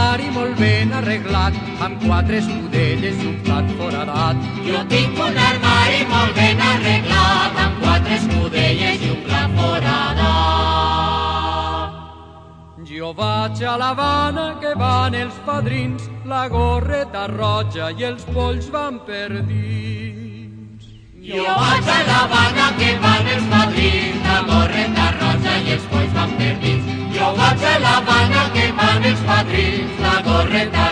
armari molt ben arreglat, amb 4 escudelles i un plat foradat. Jo tinc un armari molt ben arreglat, amb 4 escudelles i un plat foradat. Jo vaig a l'Havana que van els padrins, la gorreta roja i els polls van per dins. Jo vaig a l'Havana que van els padrins, la gorreta roja i els polls van per dins. Jo vaig a l'Havana que van els padrins, la gorreta